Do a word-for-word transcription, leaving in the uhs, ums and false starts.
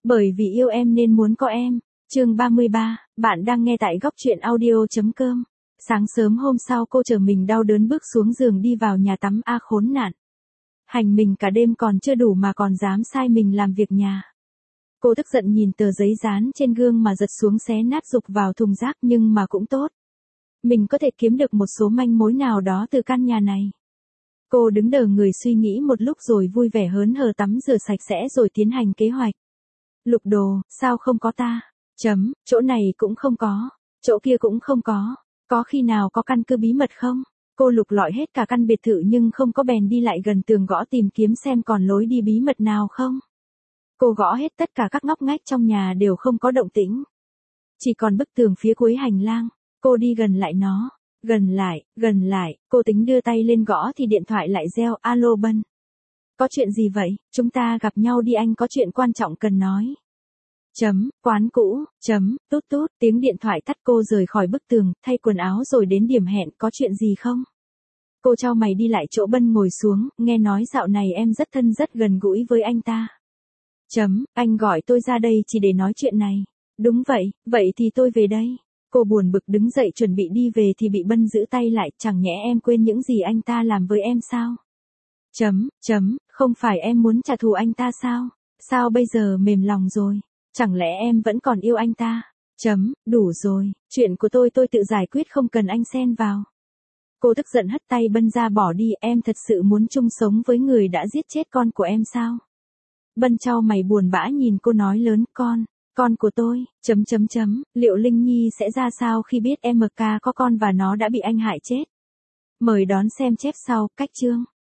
Bởi vì yêu em nên muốn có em. Chương ba mươi ba, bạn đang nghe tại góc truyện audio.com. Sáng sớm hôm sau cô chở mình đau đớn bước xuống giường đi vào nhà tắm. A khốn nạn. Hành mình cả đêm còn chưa đủ mà còn dám sai mình làm việc nhà. Cô tức giận nhìn tờ giấy dán trên gương mà giật xuống xé nát rục vào thùng rác, nhưng mà cũng tốt. Mình có thể kiếm được một số manh mối nào đó từ căn nhà này. Cô đứng đờ người suy nghĩ một lúc rồi vui vẻ hớn hở tắm rửa sạch sẽ rồi tiến hành kế hoạch. Lục đồ, sao không có ta? Chấm, chỗ này cũng không có, chỗ kia cũng không có, có khi nào có căn cứ bí mật không? Cô lục lọi hết cả căn biệt thự nhưng không có, bèn đi lại gần tường gõ tìm kiếm xem còn lối đi bí mật nào không. Cô gõ hết tất cả các ngóc ngách trong nhà đều không có động tĩnh. Chỉ còn bức tường phía cuối hành lang. Cô đi gần lại nó, gần lại, gần lại, cô tính đưa tay lên gõ thì điện thoại lại reo. Alo Bân. Có chuyện gì vậy? Chúng ta gặp nhau đi, anh có chuyện quan trọng cần nói. Chấm, quán cũ, chấm, tút tút, tiếng điện thoại tắt. Cô rời khỏi bức tường, thay quần áo rồi đến điểm hẹn. Có chuyện gì không? Cô chau mày đi lại chỗ Bân ngồi xuống, nghe nói dạo này em rất thân rất gần gũi với anh ta. Chấm, anh gọi tôi ra đây chỉ để nói chuyện này. Đúng vậy, vậy thì tôi về đây. Cô buồn bực đứng dậy chuẩn bị đi về thì bị Bân giữ tay lại. Chẳng nhẽ em quên những gì anh ta làm với em sao? Chấm, chấm, không phải em muốn trả thù anh ta sao? Sao bây giờ mềm lòng rồi? Chẳng lẽ em vẫn còn yêu anh ta? Chấm, đủ rồi, chuyện của tôi tôi tự giải quyết, không cần anh xen vào. Cô tức giận hất tay Bân ra bỏ đi. Em thật sự muốn chung sống với người đã giết chết con của em sao? Bân chau mày buồn bã nhìn cô nói lớn. Con, con của tôi, chấm chấm chấm, liệu Linh Nhi sẽ ra sao khi biết em ca có con và nó đã bị anh hại chết? Mời đón xem chép sau, cách chương.